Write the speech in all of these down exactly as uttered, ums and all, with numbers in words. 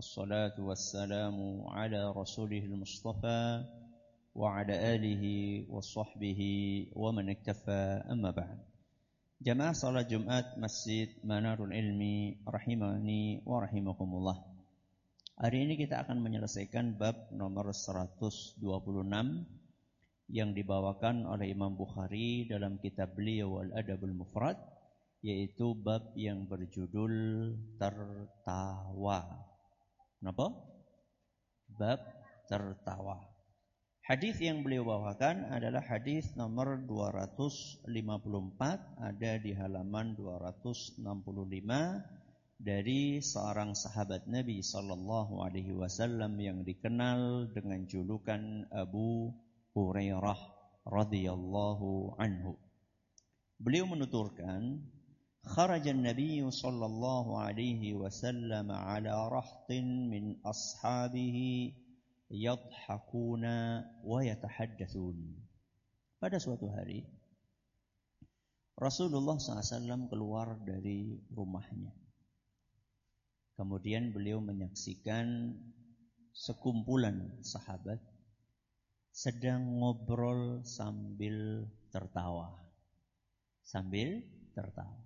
والصلاة والسلام على رسوله المصطفى وعلى آله وصحبه ومن اكتفى أما بعد. Jamaah salat Jumat Masjid Manarul Ilmi rahimani wa rahimakumullah. Hari ini kita akan menyelesaikan bab nomor seratus dua puluh enam yang dibawakan oleh Imam Bukhari dalam kitab beliau Al-Adabul Mufrad, yaitu bab yang berjudul tertawa. Kenapa? Bab tertawa. Hadis yang beliau bawakan adalah hadis nomor dua ratus lima puluh empat, ada di halaman dua ratus enam puluh lima, dari seorang sahabat Nabi sallallahu alaihi wasallam yang dikenal dengan julukan Abu Hurairah radhiyallahu anhu. Beliau menuturkan, kharajan Nabi sallallahu alaihi wasallam ala rahtin min ashabihi yadhakuna wa yatahaddatsun. Pada suatu hari Rasulullah shallallahu alaihi wasallam keluar dari rumahnya. Kemudian beliau menyaksikan sekumpulan sahabat sedang ngobrol sambil tertawa. Sambil tertawa.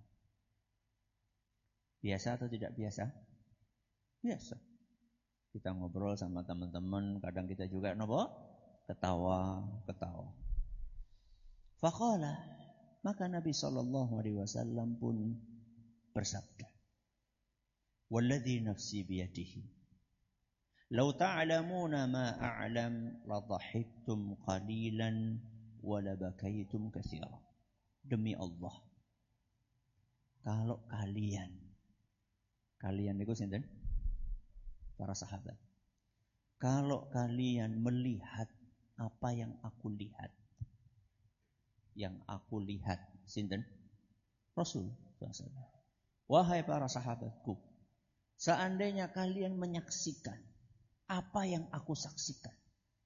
Biasa atau tidak biasa? Biasa. Kita ngobrol sama teman-teman, kadang kita juga nopo ketawa, ketawa. Faqala, maka Nabi sallallahu alaihi wasallam pun bersabda, "Walladzi nafsi biyadihi, law ta'lamuna ma a'lam la dhahiktum qalilan wa la bakaitum katsiran." Demi Allah, kalau kalian kalian itu sinten? Para sahabat. Kalau kalian melihat apa yang aku lihat, yang aku lihat, sinten? Rasul sallallahu alaihi wasallam. Wahai para sahabatku, seandainya kalian menyaksikan apa yang aku saksikan,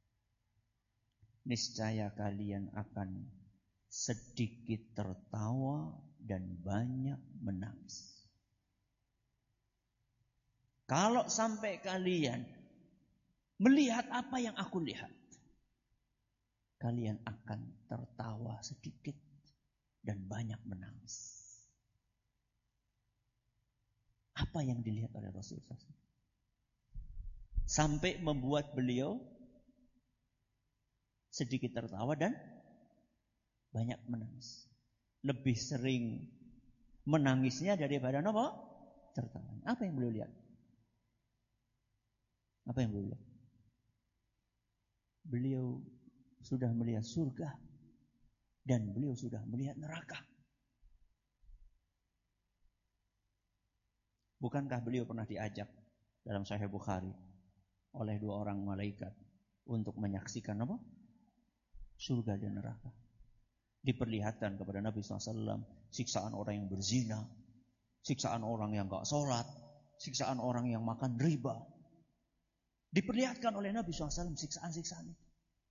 niscaya kalian akan sedikit tertawa dan banyak menangis. Kalau sampai kalian melihat apa yang aku lihat, kalian akan tertawa sedikit dan banyak menangis. Apa yang dilihat oleh Rasulullah sampai membuat beliau sedikit tertawa dan banyak menangis. Lebih sering menangisnya daripada apa? Tertawa. Apa yang beliau lihat? Apa yang beliau lihat? Beliau sudah melihat surga dan beliau sudah melihat neraka. Bukankah beliau pernah diajak dalam Sahih Bukhari oleh dua orang malaikat untuk menyaksikan apa? Surga dan neraka. Diperlihatkan kepada Nabi shallallahu alaihi wasallam siksaan orang yang berzina, siksaan orang yang gak sholat, siksaan orang yang makan riba. Diperlihatkan oleh Nabi shallallahu alaihi wasallam siksaan-siksaan itu.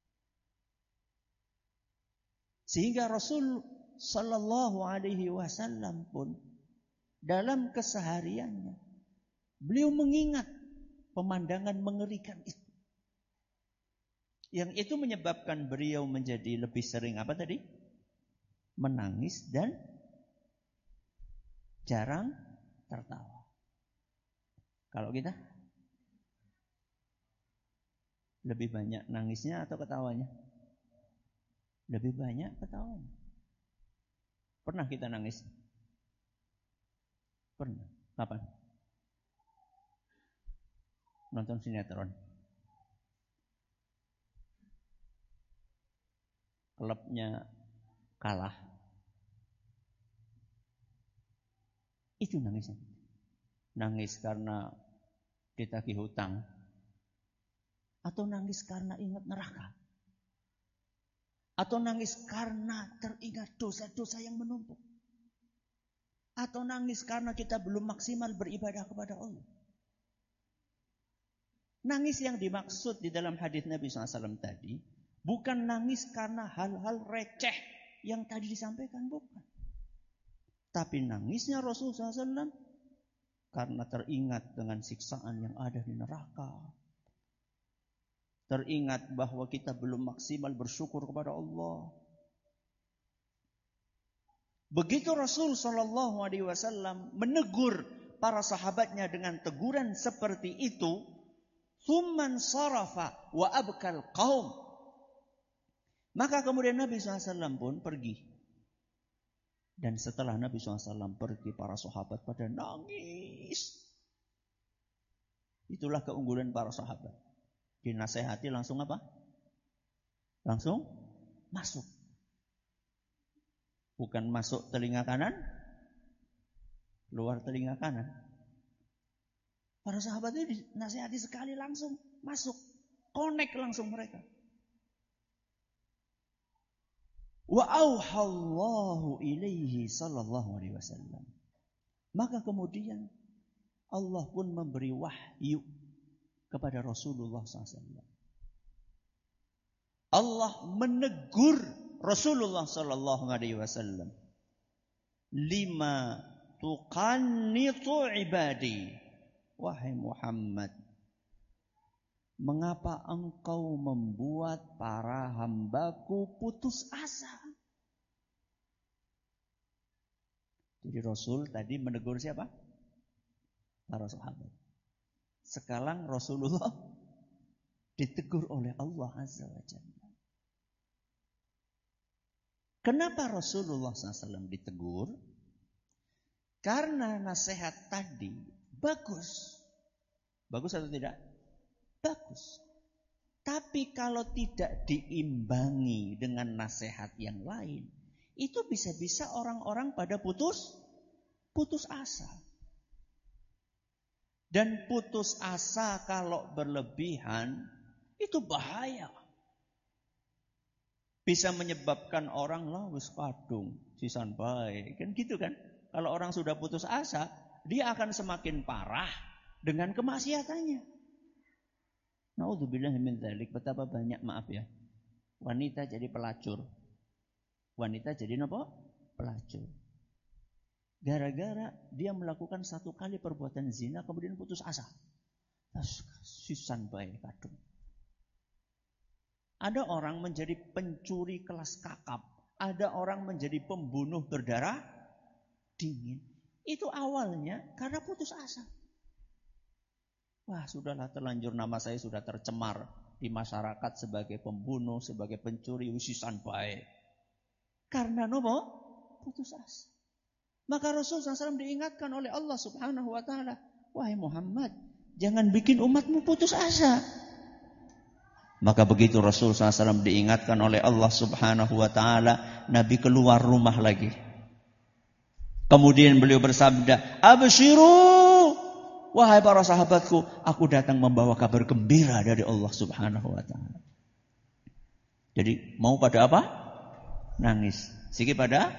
Sehingga Rasul sallallahu alaihi wasallam pun dalam kesehariannya beliau mengingat pemandangan mengerikan itu. Yang itu menyebabkan beliau menjadi lebih sering apa tadi? Menangis dan jarang tertawa. Kalau kita lebih banyak nangisnya atau ketawanya? Lebih banyak ketawanya. Pernah kita nangis? Pernah. Kapan? Nonton sinetron. Klubnya kalah. Itu nangisnya. Nangis karena ditagih hutang. Atau nangis karena ingat neraka. Atau nangis karena teringat dosa-dosa yang menumpuk. Atau nangis karena kita belum maksimal beribadah kepada Allah. Nangis yang dimaksud di dalam hadis Nabi shallallahu alaihi wasallam tadi bukan nangis karena hal-hal receh yang tadi disampaikan, bukan. Tapi nangisnya Rasulullah shallallahu alaihi wasallam karena teringat dengan siksaan yang ada di neraka. Teringat bahwa kita belum maksimal bersyukur kepada Allah. Begitu Rasul Shallallahu Alaihi Wasallam menegur para sahabatnya dengan teguran seperti itu, thumman sarafa wa abkal qaum. Maka kemudian Nabi shallallahu alaihi wasallam pun pergi. Dan setelah Nabi shallallahu alaihi wasallam pergi, para sahabat pada nangis. Itulah keunggulan para sahabat. Dinasehati langsung apa? Langsung masuk. Bukan masuk telinga kanan, keluar telinga kanan. Para sahabat itu dinasehati sekali langsung masuk. Connect langsung mereka. Wa auhallahu ilaihi sallallahu alaihi wasallam. Maka kemudian Allah pun memberi wahyu kepada Rasulullah shallallahu alaihi wasallam. Allah menegur Rasulullah sallallahu alaihi wasallam. Lima tuqannitu ibadi. Wahai Muhammad, mengapa engkau membuat para hambaku putus asa? Jadi Rasul tadi menegur siapa? Para sahabat. Sekarang Rasulullah ditegur oleh Allah Azza wa Jalla. Kenapa Rasulullah shallallahu alaihi wasallam ditegur? Karena nasihat tadi bagus. Bagus atau tidak? Bagus. Tapi kalau tidak diimbangi dengan nasihat yang lain, itu bisa-bisa orang-orang pada putus putus asa. Dan putus asa kalau berlebihan itu bahaya. Bisa menyebabkan orang lah wis kadung sisan bae. Kan gitu kan? Kalau orang sudah putus asa, dia akan semakin parah dengan kemaksiatannya. Naudzubillah min dzalik. Betapa banyak, maaf ya, wanita jadi pelacur. Wanita jadi apa? Pelacur. Gara-gara dia melakukan satu kali perbuatan zina, kemudian putus asa. Sisan bae kadung. Ada orang menjadi pencuri kelas kakap. Ada orang menjadi pembunuh berdarah dingin. Itu awalnya karena putus asa. Wah, sudahlah, terlanjur nama saya sudah tercemar di masyarakat sebagai pembunuh, sebagai pencuri, usisan baik. Karena nopo? Putus asa. Maka Rasulullah shallallahu alaihi wasallam diingatkan oleh Allah Subhanahu wa taala, wahai Muhammad, jangan bikin umatmu putus asa. Maka begitu Rasulullah shallallahu alaihi wasallam diingatkan oleh Allah Subhanahu wa taala, Nabi keluar rumah lagi. Kemudian beliau bersabda, "Absyiru, wahai para sahabatku, aku datang membawa kabar gembira dari Allah Subhanahu wa taala." Jadi mau pada apa? Nangis. Siki pada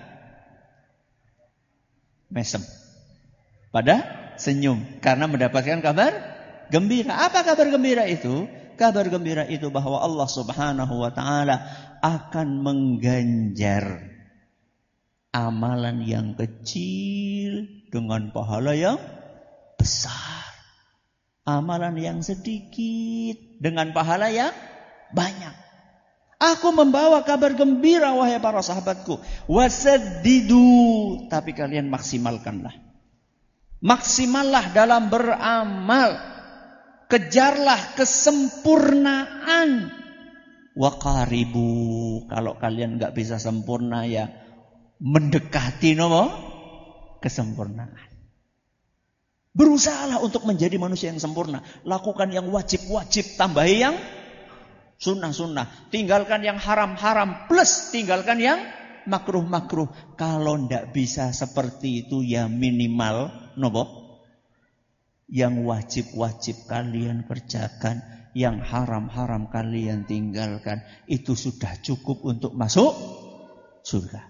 mesem. Pada senyum karena mendapatkan kabar gembira. Apa kabar gembira itu? Kabar gembira itu bahwa Allah Subhanahu wa taala akan mengganjar amalan yang kecil dengan pahala yang besar. Amalan yang sedikit dengan pahala yang banyak. Aku membawa kabar gembira wahai para sahabatku. Wasaddidu, tapi kalian maksimalkanlah. Maksimallah dalam beramal. Kejarlah kesempurnaan. Waqaribu, kalau kalian enggak bisa sempurna ya mendekati nopo kesempurnaan. Berusahalah untuk menjadi manusia yang sempurna. Lakukan yang wajib-wajib, tambahi yang sunnah-sunnah. Tinggalkan yang haram-haram, plus tinggalkan yang makruh-makruh. Kalau tidak bisa seperti itu ya minimal nopo? Yang wajib-wajib kalian kerjakan, yang haram-haram kalian tinggalkan. Itu sudah cukup untuk masuk surga.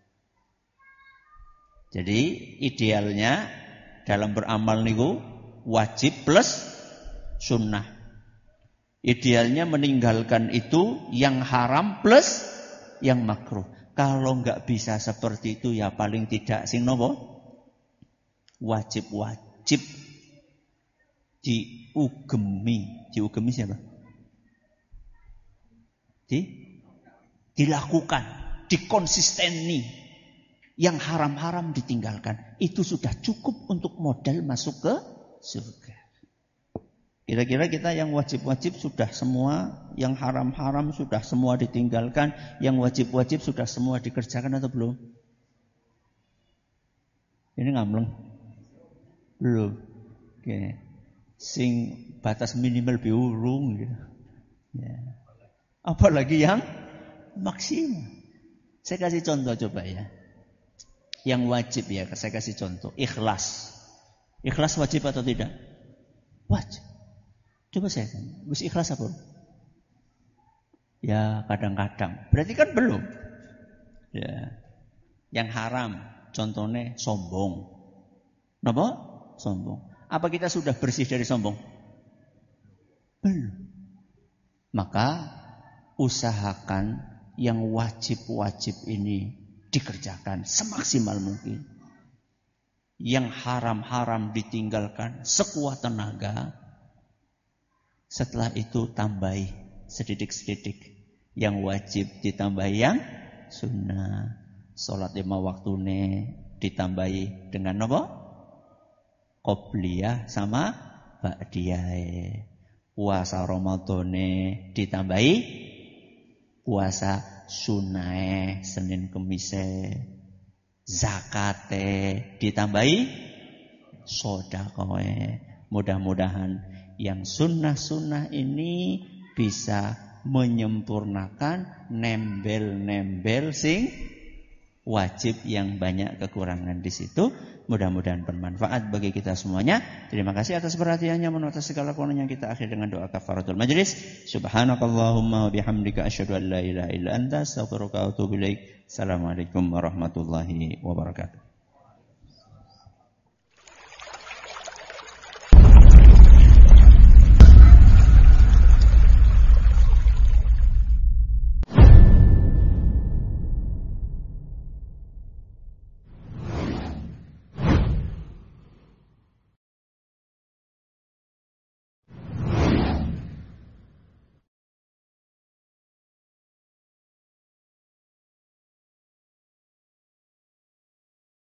Jadi idealnya dalam beramal niku wajib plus sunnah. Idealnya meninggalkan itu yang haram plus yang makruh. Kalau enggak bisa seperti itu ya paling tidak sing nopo? Wajib-wajib. wajib diugemi. Diugemi siapa? Di, dilakukan, dikonsisteni. Yang haram-haram ditinggalkan. Itu sudah cukup untuk modal masuk ke surga. Kira-kira kita yang wajib-wajib sudah semua, yang haram-haram sudah semua ditinggalkan, yang wajib-wajib sudah semua dikerjakan atau belum? Ini ngamleng? Belum. Oke. Sing batas minimal biurung gitu. Ya. Apalagi yang maksimal. Saya kasih contoh coba ya. Yang wajib ya, saya kasih contoh. Ikhlas. Ikhlas wajib atau tidak? Wajib. Coba saya tanya. Wis ikhlas apa? Ya kadang-kadang. Berarti kan belum. Ya. Yang haram. Contohnya sombong. Kenapa? Sombong. Apa kita sudah bersih dari sombong? Belum. Maka usahakan yang wajib-wajib ini dikerjakan semaksimal mungkin. Yang haram-haram ditinggalkan sekuat tenaga. Setelah itu tambahi sedidik-sedidik. Yang wajib ditambahi yang sunnah. Salat lima waktune ditambahi dengan apa? Qobliyah sama ba'diyah. Puasa Ramadhane ditambahi puasa sunai Senin Kemise, zakate ditambahi sedekah. Mudah-mudahan yang sunnah-sunnah ini bisa menyempurnakan nembel-nembel sing wajib yang banyak kekurangan di situ. Mudah-mudahan bermanfaat bagi kita semuanya. Terima kasih atas perhatiannya. Menurut segala kurang yang kita akhiri dengan doa kafaratul majlis. Subhanakallahumma wa bihamdika asyhadu an la ilaha illa anta astaghfiruka wa atubu ilaik. Assalamualaikum warahmatullahi wabarakatuh.